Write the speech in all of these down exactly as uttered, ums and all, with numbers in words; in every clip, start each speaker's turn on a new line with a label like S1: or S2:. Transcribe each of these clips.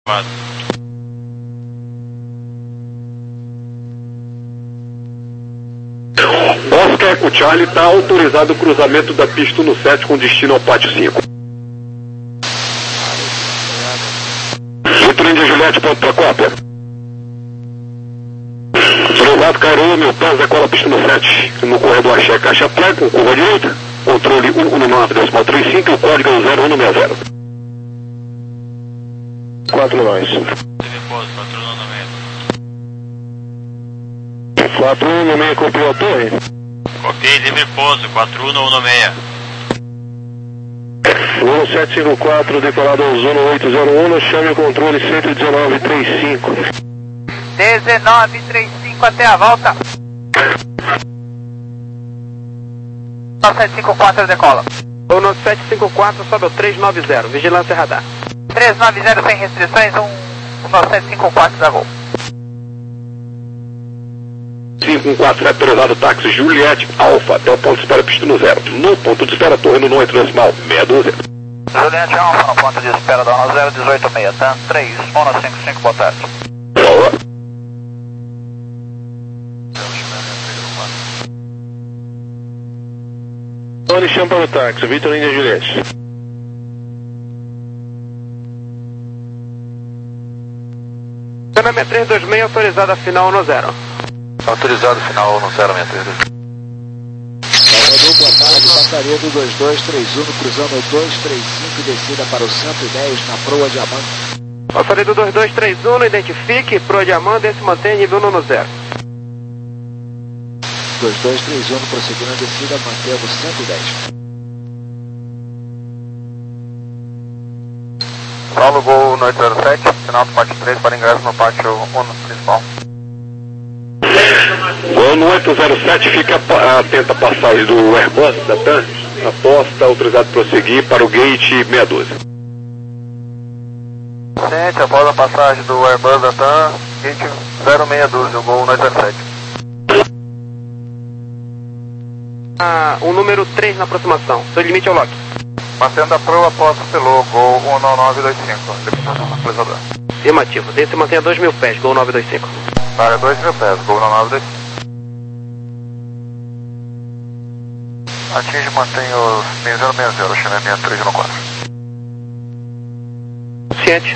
S1: Oscar Eco Charlie, está autorizado o cruzamento da pista no sete com destino ao pátio cinco. Vitor Índia Juliette, ponto para cópia. Autorizado, Cairo, meu pés, decola a pista no sete, no corredor Axé, caixa pré, com curva direita, controle um um nove decimal trinta e cinco, o código é o zero um seis zero. quatro nós. quatro um no meio, copiou a torre?
S2: Copiei, livre pouso, quatro um no seis.
S1: um sete cinco quatro, decolado ao zona oito zero um, chame o controle cento e dezenove trinta e cinco.
S3: dezenove trinta e cinco até a volta. nove sete cinco quatro decola.
S4: O nove sete cinco quatro sobe ao três nove zero, vigilância radar.
S3: três nove zero sem restrições, um nove sete cinco quatro da Gol.
S1: cinco um quatro, autorizado táxi Juliette Alfa, até o ponto de espera pista no zero. No ponto de espera, torre no oito decimal, meia dúzia.
S3: Juliette Alfa no ponto de espera da zero um oito seis, tá? três um cinco cinco, boa tarde.
S1: Boa. Tony, chama para o táxi, Vitor Índia Juliette.
S4: Cana seis três dois seis, autorizada final no zero.
S2: Autorizado final no zero seis três.
S5: Salvador, boa tarde, passaria do dois dois três um, cruzando o dois três cinco, descida para o cento e dez na proa Diamante.
S4: Passaria do dois dois três um, identifique, proa Diamante, e se mantém nível no zero.
S5: dois dois três um, prosseguindo a descida, mantendo cento e dez.
S2: Paulo, Gol no oito zero sete, final do pátio três para ingresso no pátio um principal.
S1: Gol no oito zero sete, fica atenta a passagem do Airbus da T A M, aposta, autorizado prosseguir para o gate meia dúzia.
S2: Gente, após a passagem do Airbus da T A M, gate zero seis dúzia, Gol no oito zero sete.
S4: Ah, o número três na aproximação, seu limite é o lock.
S2: Mantendo a proa, aposta pelo Gol um nove dois cinco, limitação do localizador.
S4: Afirmativo, desde se mantém a dois mil pés, Gol nove dois cinco.
S2: Área dois mil pés, Gol nove dois cinco. Atinge e mantém os seis zero seis zero, chame a três no quatro.
S4: Ciente.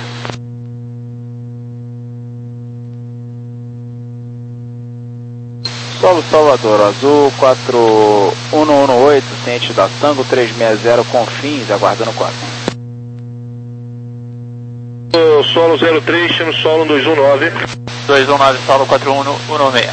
S6: Solo Salvador, azul quatro um um oito, ciente da Tango três seis zero, com fins, aguardando quatro.
S1: Solo zero três, chama solo dois um nove.
S6: dois um nove, solo quatro um um seis.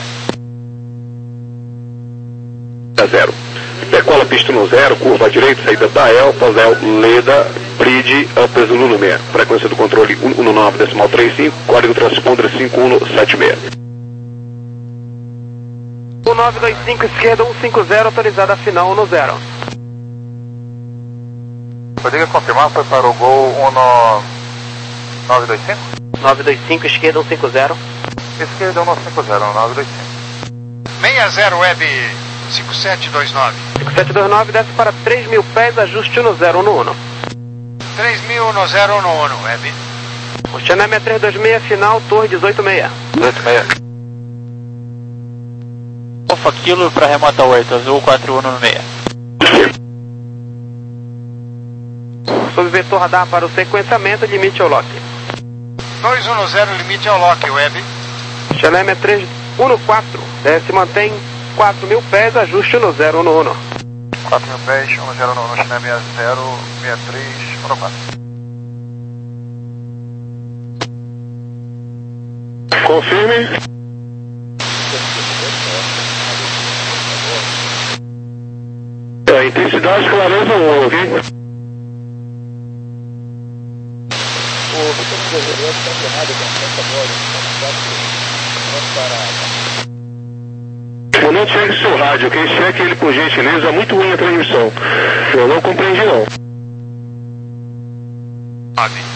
S1: É zero. Decola pista no zero, curva à direita, saída da Elpa, Zé Leda, Bridge, Upper Zulu no seis. Frequência do controle um um nove decimal trinta e cinco, código transponder cinco um sete seis.
S4: um nove dois cinco, esquerda um cinco zero, autorizada final no zero.
S2: Poderia confirmar, foi para o Gol um nove dois cinco?
S4: nove dois cinco, esquerda um cinco zero.
S2: Esquerda um cinco zero, nove dois cinco.
S7: seis zero Web cinco sete dois nove.
S4: cinco sete dois nove, desce para três mil pés, ajuste no zero um um.
S7: três mil no zero um um, Web.
S4: O Channel seis três dois seis, final, torre dezoito seis.
S2: dezoito seis.
S6: Alfa Kilo para remota oito, azul quatro um seis.
S4: Sob vetor radar para o sequenciamento, limite ao lock.
S7: dois um zero, limite ao lock, Web.
S4: Channel seis três um quatro, desce e mantém quatro mil pés, ajuste no zero um um.
S2: quatro mil pés, um zero um, Channel seis zero seis três um quatro.
S1: Confirme. A intensidade clareza um, ok?
S5: O Vitor Índia está errado com a para...
S1: Eu não cheque seu rádio, ok? Cheque ele por gentileza, muito ruim a transmissão. Eu não compreendi não.
S7: Sabe.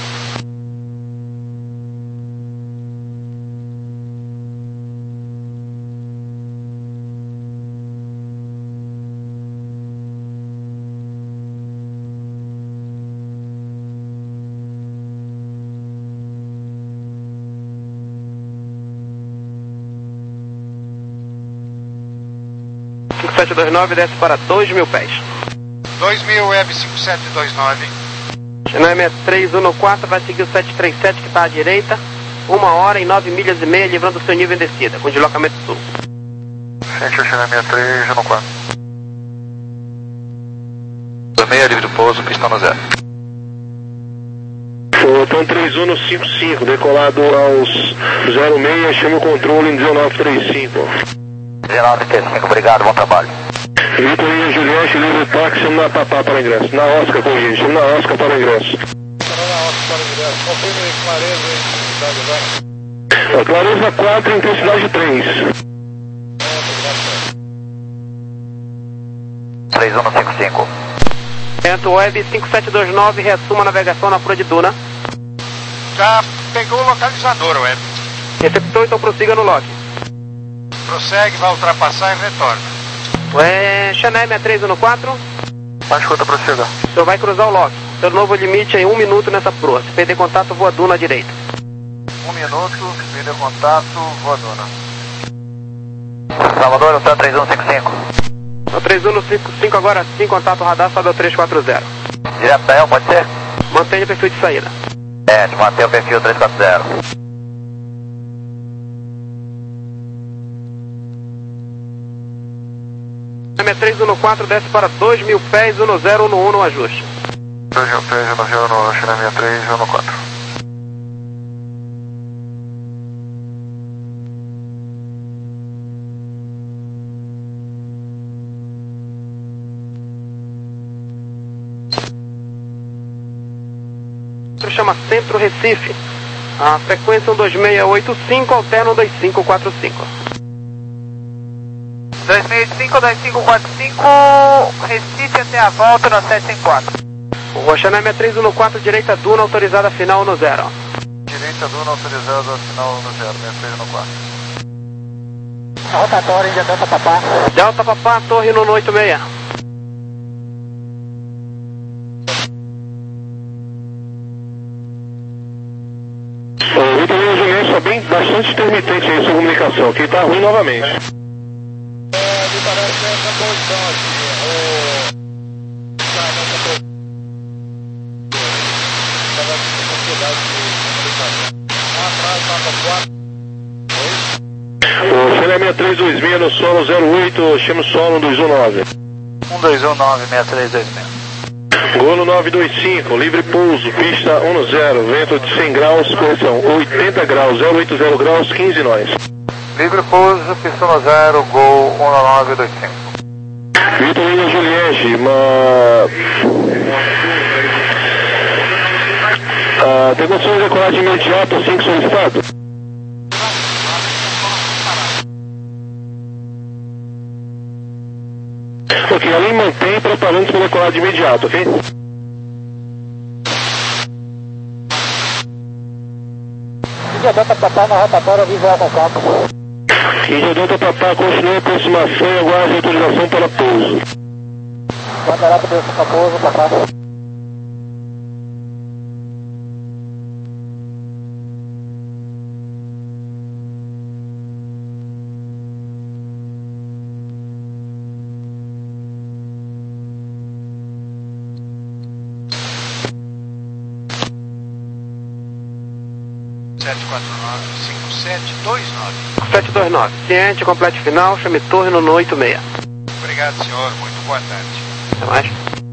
S4: cinco sete dois nove desce para dois mil pés.
S7: dois mil, Web cinco sete dois nove.
S4: Chennai sessenta e três quatorze vai seguir o sete três sete que está à direita. Uma hora e nove milhas e meia, livrando o seu nível em descida, com deslocamento sul.
S2: Gente, o Chennai sessenta e três quatorze.
S3: Meia livre do pouso, pistão no zero.
S1: Foton três um cinco cinco, decolado aos zero seis, chama o controle em dezenove trinta e cinco.
S3: dezenove trinta e cinco, obrigado, bom trabalho.
S1: Vitor Inha Juliette, livre táxi, chama na Papá para o ingresso. Na Oscar, corrige, chama na Oscar para o ingresso. A clareza quatro, intensidade três.
S3: três um cinco cinco.
S4: Centro Web cinco sete dois nove, reassuma a navegação na proa de Duna.
S7: Já pegou o localizador, Web.
S4: Receptou, então prossiga no log.
S7: Prossegue, vai ultrapassar e retorna.
S4: É, Chennai sessenta e três quatorze,
S2: Mais escuta, prossiga.
S4: o senhor vai cruzar o log. Seu novo limite é um minuto nessa proa. Se perder contato, voa Duna à direita.
S2: Um minuto, perder contato, voadona.
S3: Salvador, o três um cinco cinco.
S4: O três um cinco cinco agora sim, contato radar, sobe ao três quatro zero.
S3: Direto da El, pode ser?
S4: Mantenha o perfil de saída.
S3: É, mantém o perfil três quatro zero.
S4: sessenta e três quatorze desce para dois mil pés, um zero um um no ajuste.
S2: dois mil pés, um zero no Chennai sessenta e três quatorze.
S4: Chama Centro Recife. A frequência um dois seis oito cinco, alterna um dois cinco quatro cinco.
S8: dois seis cinco, dois cinco quatro cinco, Recife até a volta na sete cinco quatro.
S4: O Chennai sessenta e três quatorze, direita Duna, autorizada final no zero.
S2: Direita Duna autorizada, final no zero, sessenta e três quatorze.
S8: Rotatório, Índia Delta Papá.
S4: Delta Papá, torre no oito seis.
S1: O Vitor Inha Juliette está bem, bastante intermitente aí sua comunicação, que está ruim novamente.
S2: É, me parece essa posição aqui. O... Tá, nessa posição. Estava com dificuldade de comunicação. Lá atrás, mapa quatro.
S1: O Chennai sessenta e três dois seis no solo zero oito, chama o solo dois um nove.
S3: um dois um nove, sessenta e três dois seis.
S1: Golo nove dois cinco, livre pouso, pista um zero, vento de cem graus, correção oitenta graus, zero oito zero graus, quinze nós.
S2: Livre pouso, pista no zero, gol um nove dois cinco.
S1: Vitor Inha Juliette, uma... Ah, tem condições de decolagem imediata assim que solicitado? Ok, além mantém preparando para decolagem imediata, ok?
S8: Índia Delta Papá na rotatória, visual com campo.
S1: Índia Delta Papá continua a aproximação e aguarda autorização para pouso.
S8: Bandeirada do pouso, Papá.
S7: sete quatro nove, cinco sete dois nove.
S4: sete dois nove, ciente, complete final, chame torre no oito seis.
S7: Obrigado, senhor. Muito boa tarde.
S4: Até mais.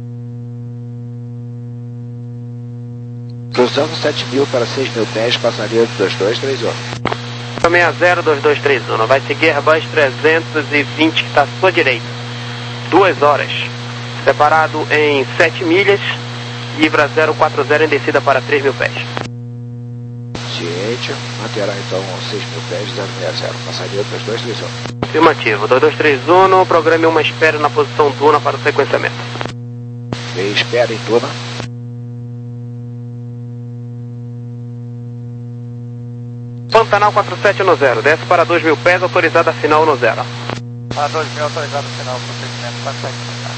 S5: Cruzando sete mil para seis mil pés, passageiro dois dois três um.
S4: seis zero dois dois três um, vai seguir Airbus trezentos e vinte que está à sua direita. Duas horas. Separado em sete milhas, Libra zero quatro zero em descida para três mil pés.
S5: Ciente, manterá então seis mil pés, zero seis zero, passageiro dois dois três um.
S4: Afirmativo, dois dois três um, programe uma espera na posição Duna para o sequenciamento.
S5: E espera em Duna.
S4: Pantanal quatro sete no zero, desce para dois mil pés, autorizada final no zero.
S2: A dois mil autorizado final, procedimento quatro sete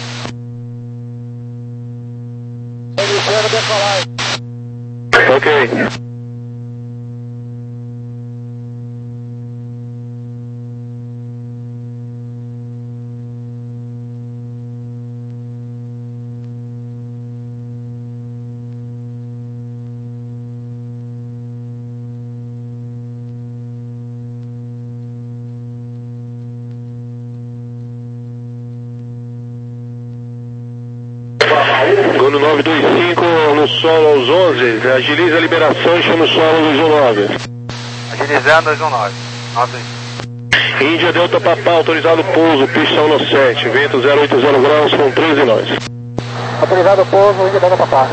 S2: zero.
S1: Ok. no nove dois cinco, no solo aos onze, agiliza a liberação e chama o solo dois um nove.
S3: Agilizando dois um nove. nove dois cinco.
S1: Índia Delta Papá, autorizado pouso, pista um no sete, vento zero oito zero graus, com treze nós.
S3: Autorizado pouso, Índia Delta Papá.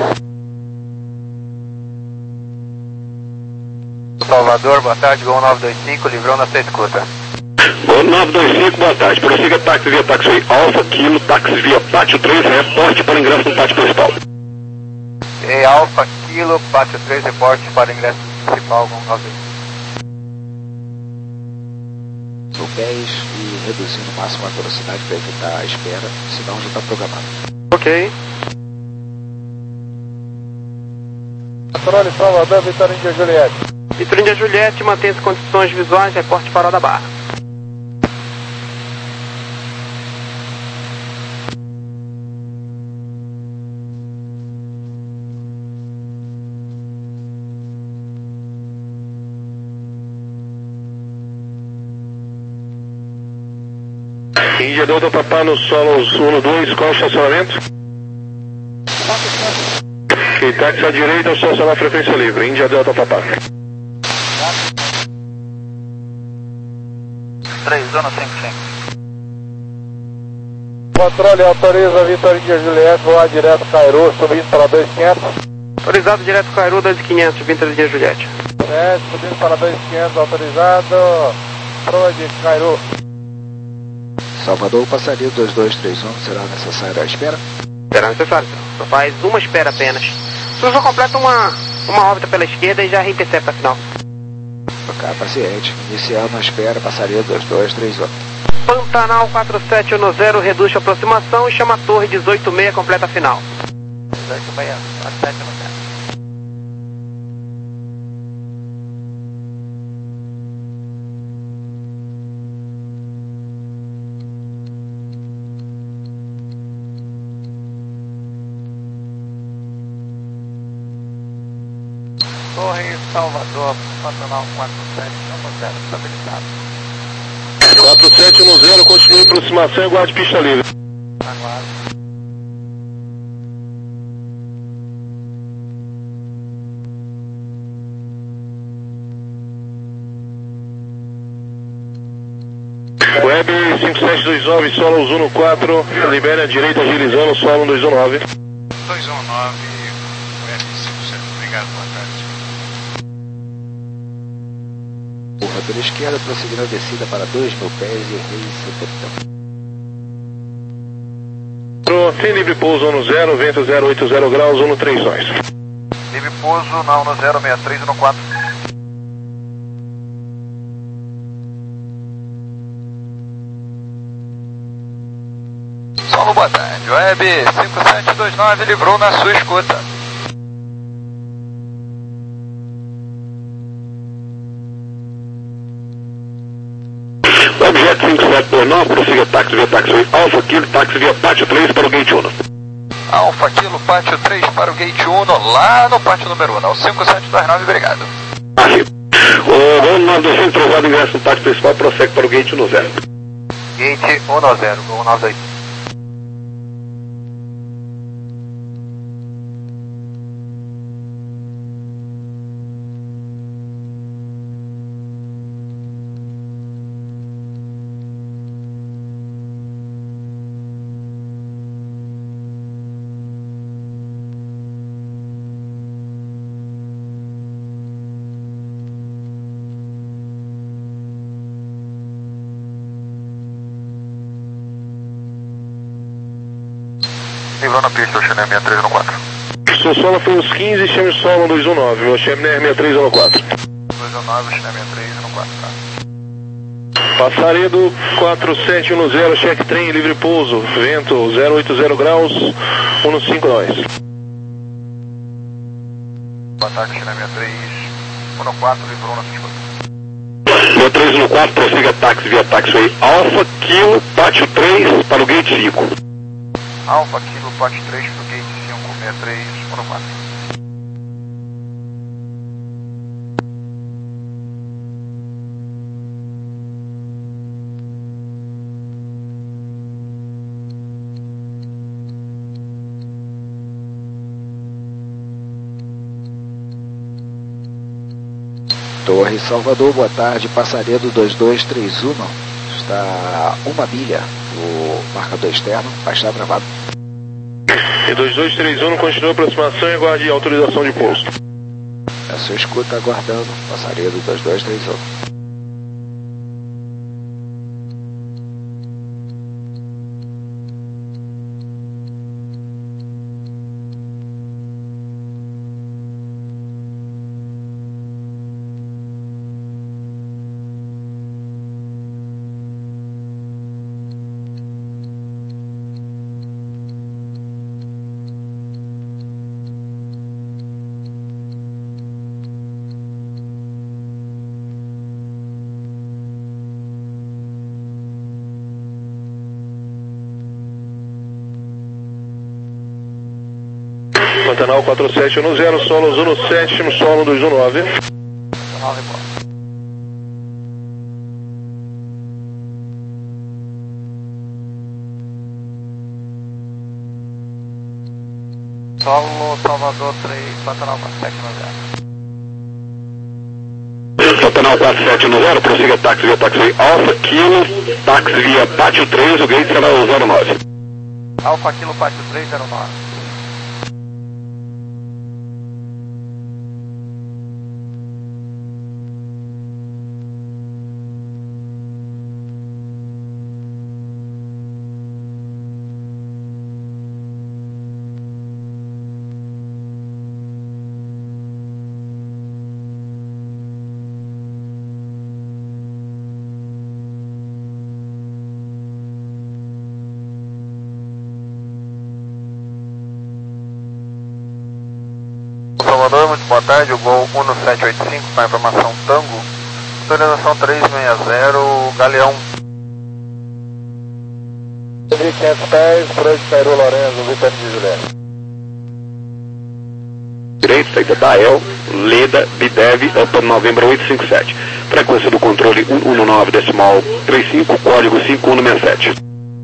S3: Salvador, boa tarde, Gol nove dois cinco, livrou na sua escuta.
S1: Gol nove dois cinco, boa tarde, prossiga táxi via taxiway Alfa Kilo, táxi via Pátio três, reporte para ingresso no pátio principal.
S3: E Alfa Kilo, Pátio três, reporte para ingresso principal, Gol nove dois cinco.
S5: No pés e reduzindo o máximo a velocidade para evitar a espera, senão já está programado.
S4: Ok.
S2: Controle Salvador, Vitória Índia Juliette.
S4: Vitória Índia Juliette, mantém as condições visuais, reporte farol da Barra.
S1: Índia Delta Papá no solo um dois, qual o estacionamento? Ok, táxi à direita, estacionar frequência livre, Índia Delta Papá.
S3: três, zona cinco cinco.
S2: Controle autoriza Vitória Índia Juliette, voar direto Cairu, subindo para dois quinhentos.
S4: Autorizado direto Cairu, dois mil e quinhentos, Vitória Índia Juliette.
S2: É, subindo para dois quinhentos, autorizado. Proa de Cairu.
S5: Salvador, passaria dois dois três um, será necessário a espera?
S4: Será necessário, só faz uma espera apenas. Só só completa uma, uma órbita pela esquerda e já reintercepta a final.
S5: Ok, paciente. Iniciando a espera, passaria dois dois três um.
S4: Pantanal quatro sete um zero, reduz a aproximação e chama a torre dezoito seis, completa a final.
S3: dezoito seis, quatro sete um zero. Torre Salvador, Pantanal quatro sete um zero, estabilizado.
S1: quatro sete um zero, continue em aproximação e guarde pista livre.
S3: Aguardo.
S1: Web cinco sete dois nove, solo um quatro, libere a direita agilizando, solo dois um nove.
S7: dois um nove, Web cinco sete, obrigado, boa tarde.
S5: Porra pela esquerda, prosseguindo a descida para dois mil pés e recepção.
S1: Sem livre pouso um zero, vento zero oito zero graus, um três nós.
S3: Livre pouso, não no zero seis três um quatro. Solo, boa tarde. Web cinco sete dois nove, livrou na sua escuta.
S1: Objeto cinco sete dois nove, prossiga táxi via taxiway Alfa Kilo, táxi via Pátio três para o Gate um.
S3: Alfa Kilo, Pátio três para o Gate um, lá no pátio número um, ao cinco sete dois nove, obrigado.
S1: Aqui. O Gol nove dois cinco, trovado ingresso no pátio principal, prossegue para o Gate um zero.
S3: Gate um zero, Gol nove dois cinco. Livrou na pista, o Cheyenne seis três um quatro.
S1: Seu solo foi uns quinze, chame o solo dois um nove, o Cheyenne seis três um quatro.
S3: dois um nove, Cheyenne seis três um quatro, tá?
S1: Passaredo quatro sete um zero, check trem, livre pouso, vento zero oito zero graus, um cinco nós.
S3: Boa tarde, Cheyenne seis três um quatro, livrou na sua escuta.
S1: seis três um quatro, prossiga táxi via taxiway Alfa Kilo, Pátio três para o Gate cinco.
S3: Alfa Kilo, Pátio três para o Gate cinco, seis três um quatro.
S5: Torre Salvador, boa tarde, Passaredo dois dois três um, está uma milha, o marcador externo, vai estar travado.
S1: E dois dois três um, continua a aproximação e aguarde autorização de pouso.
S5: A sua escuta aguardando, Passaredo dois dois três um.
S1: Pantanal quatro sete um zero, solo Zulu sete, solo dois um nove.
S3: Solo Salvador três, Pantanal quatro sete um zero.
S1: Pantanal quatro sete um zero, prossiga táxi via táxi Alfa Kilo, táxi via Pátio três, o gate será o zero nove.
S3: Alfa Kilo Pátio três zero nove. Salvador, muito boa tarde, o Gol um sete oito cinco com a informação Tango, autorização trezentos e sessenta, Galeão.
S2: quinhentos pés, frente Cairo Lourenço, Vitória de Juliette.
S1: Direito, saída da El, Leda, Bidev, Upper Novembro oito cinco sete. Frequência do controle cento e dezenove decimal trinta e cinco, código cinco um seis sete.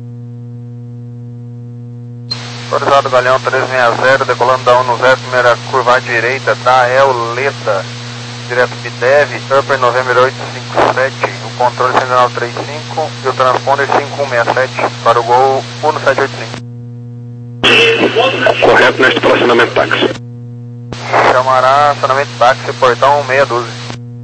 S3: Autorizado Galeão trezentos e sessenta, decolando da um zero, primeira curva à direita, da El, Leda, direto Bidev, Upper Novembro oito cinco sete, o controle cento e nove trinta e cinco e o transponder cinco um seis sete para o Gol um sete oito cinco.
S1: Correto neste estacionamento táxi.
S3: Chamará estacionamento táxi, portão meia dúzia.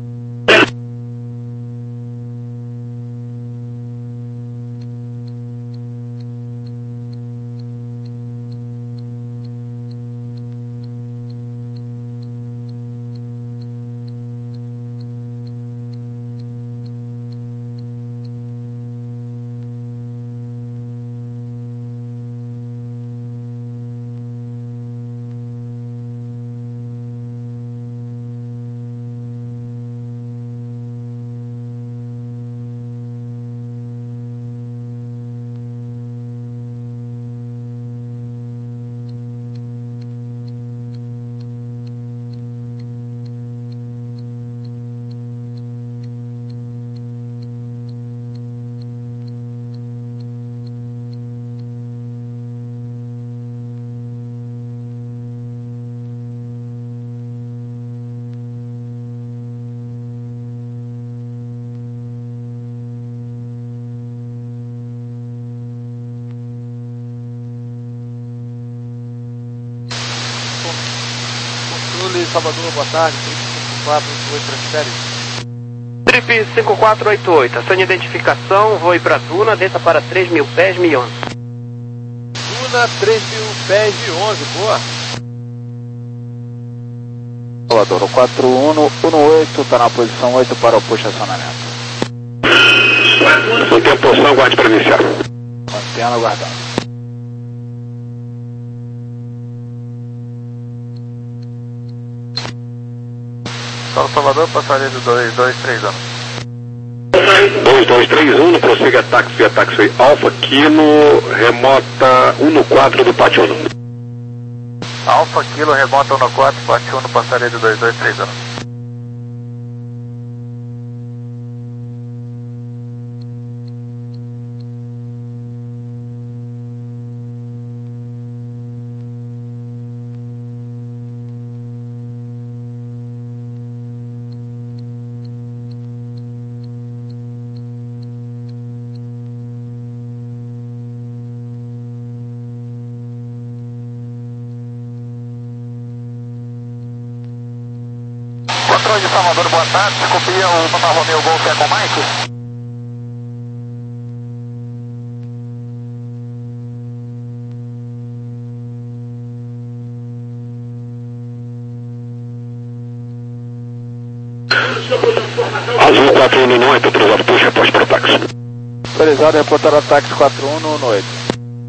S2: Salvador, boa tarde,
S4: Trip cinco quatro oito oito, ação de identificação, voo para Duna, desça para três mil pés, mil onze.
S2: Duna, três mil pés, mil onze, boa.
S6: Salvador, quatro um um oito, está na posição oito para o push acionamento.
S1: Mantém a posição, aguarde para iniciar.
S6: Mantendo aguardando.
S3: Salvador, passaredo dois dois três um.
S1: dois dois três um, prossiga táxi via táxi Alfa Kilo, remota um quatro do Pátio um.
S3: Alfa Kilo, remota um quatro, Pátio um, passaredo dois dois três um. Galeão de Salvador, boa tarde. Você copia o Papa Romeo Golf Eco Mike?
S1: Azul quatro um um oito, autorizado puxa, reporte para o táxi.
S6: Autorizado, reportar ao táxi quatro um um oito.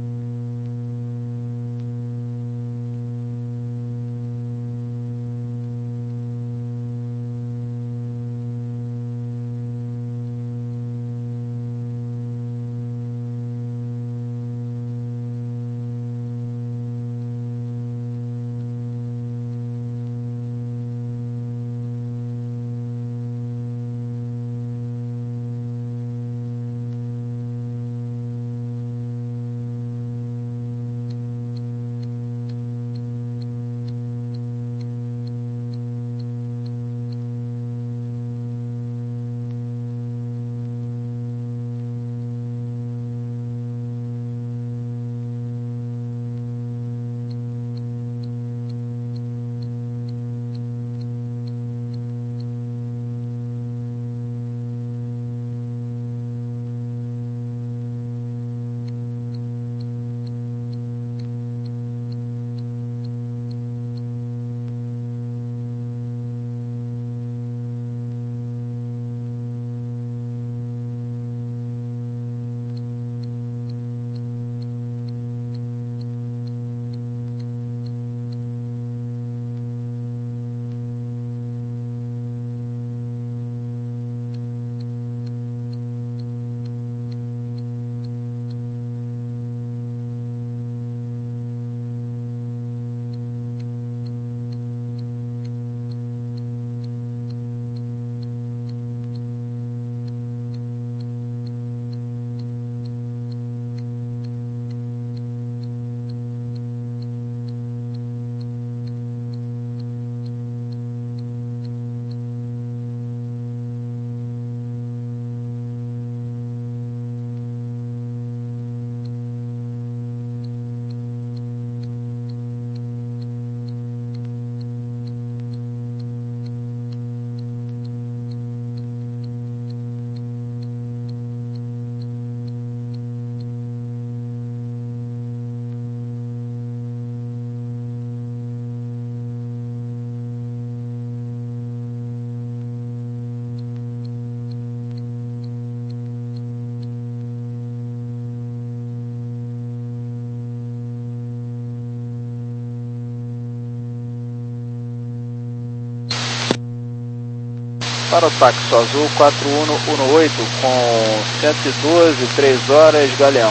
S6: Para o táxi azul quatro um um oito com cento e doze, três horas, Galeão.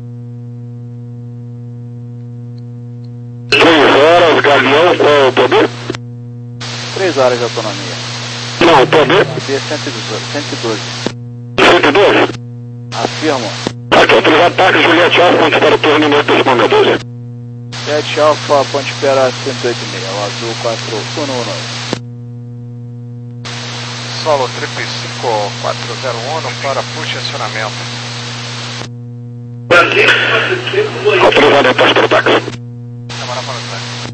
S1: três horas, Galeão, qual é o poder?
S6: três horas de autonomia.
S1: Não, o poder?
S6: B cento e doze.
S1: cento e doze?
S6: Afirmo.
S1: Aqui, autorizado táxi, Juliette Alfa, ponte para o turno, minuto decimal doze.
S6: Juliette Alfa, ponte para cento e oito e meio, o azul quatro um um oito.
S7: Solo triplo cinco quatro zero um para push e acionamento.
S1: Autorizado, reposto para o táxi.
S7: Câmara para o táxi.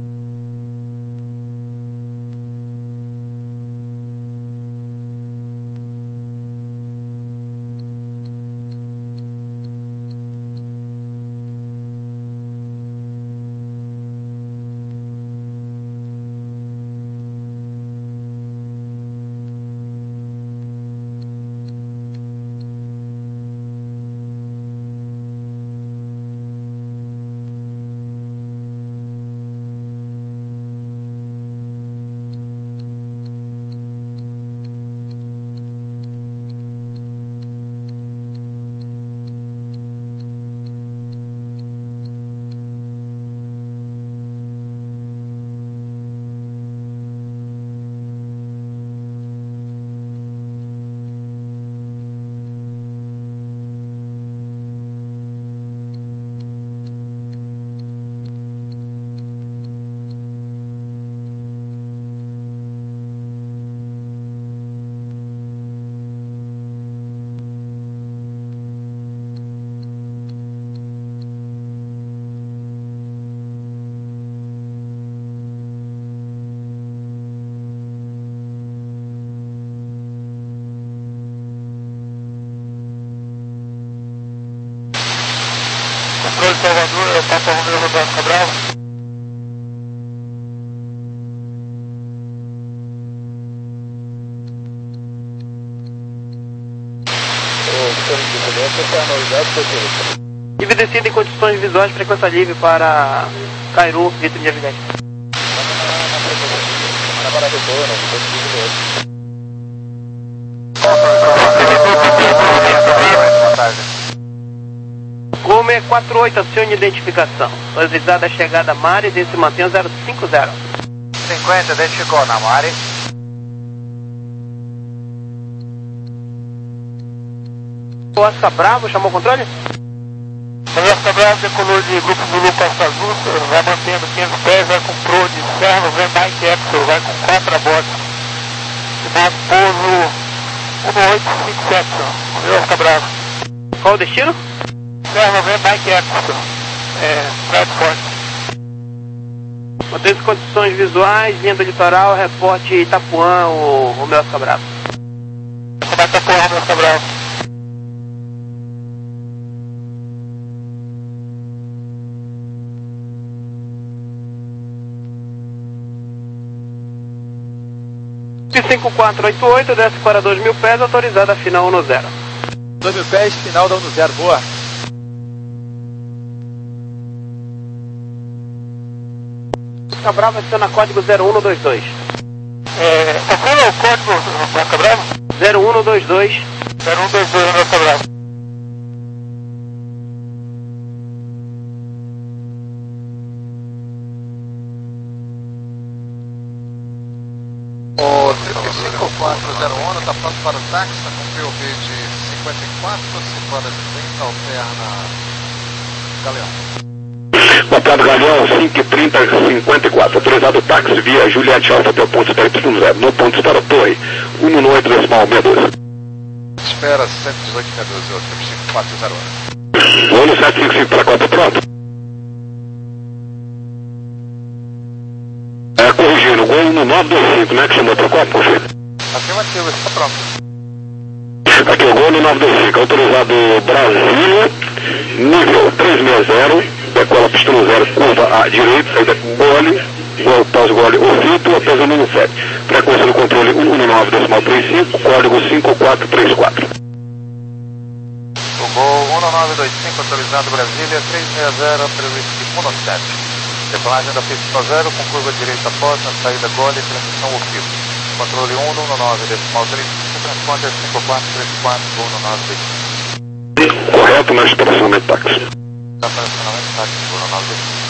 S2: Controle Salvador, é o Papa Romeu Roberto Cabral.
S4: Livre descida em condições visuais, frequência livre para Cairu, Vitor de Avidez. Gome quatro oito, acione identificação. Avisada a chegada Mari, desse mantém zero cinco zero.
S3: cinquenta, identificou na Mari.
S4: Oscar Bravo, chamou o controle?
S2: Oscar Bravo decolou de Grupo Zulu Costa Azul, vai mantendo quinhentos pés, vai com Pro de Serra, vem Mike Epsilon, vai com quatro a bordo. Final pouso um oito cinco sete, viu, Oscar Bravo?
S4: Qual o destino?
S2: Serra, vem Mike Epsilon, é, Praia do Forte.
S4: Mantém condições visuais, linha do litoral, reporte Itapuã, o Romeu Oscar Bravo.
S2: Como é que Itapuã, Romeu Oscar Bravo?
S4: cinco quatro oito oito, desce para dois mil pés, autorizada final um zero.
S6: dois mil pés, final da um zero, boa.
S4: Oscar Bravo adiciona código zero um dois dois.
S2: É, qual foi o código, Oscar Bravo?
S4: zero um dois dois.
S2: zero um dois dois, Oscar Bravo.
S3: O cinco quatro zero um está pronto para o táxi, está com P O V de cinquenta e quatro, cinco horas e trinta, alterna Galeão.
S1: Boa tarde, Galeão, cinco e trinta, cinquenta e quatro. Autorizado o táxi via Juliette Alfa até o ponto espera tudo zero. No ponto espera Torre, um no oito decimal sessenta e dois.
S3: Espera cento e dezoito sessenta e dois, o tempo cinco quatro zero um.
S1: Voo no sete cinco cinco para quatro, pronto. É, corrigindo, gol no nove dois cinco, né, que chamou para quatro, por favor.
S3: Afirmativo, está pronto.
S1: Aqui o gol no nove dois cinco, autorizado Brasília, nível trezentos e sessenta, decola pista no zero, curva à direita, saída gole, gol pós-gole ouvido, apesar no sete. Frequência do controle um um nove decimal trinta e cinco, código cinco quatro três quatro.
S3: O gol um nove dois cinco, autorizado Brasília, trezentos e sessenta, previsto um sete. Decolagem da pista no zero, com curva direita após, na saída gole e transmissão ouvido. Controle um um nove decimal trinta e cinco, transponder cinco quatro três quatro, um nove dois cinco.
S1: Correto no estacionamento táxi.
S3: Estacionamento táxi, um nove dois cinco.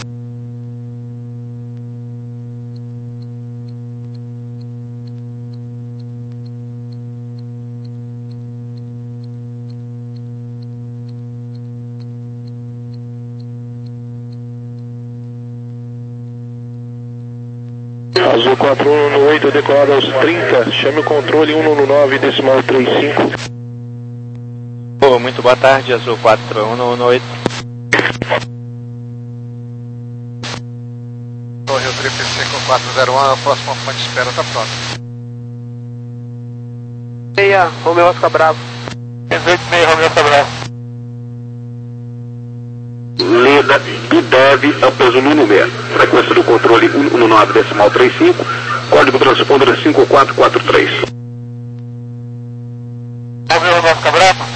S1: Azul quatro um oito, decolado aos trinta, chame o controle um nove decimal trinta e cinco.
S6: Pô, muito boa tarde, Azul quatro um oito.
S3: Torre Triple cinco quatro zero um, a próxima fonte de espera está pronta.
S4: Meia, Romeu Oscar Bravo.
S2: dezoito e meio, Romeu Oscar Bravo.
S1: Leda Bidev, apeso no número. Frequência do controle um nove decimal trinta e cinco, código transponder cinco quatro quatro três.
S2: Romeu Oscar Bravo.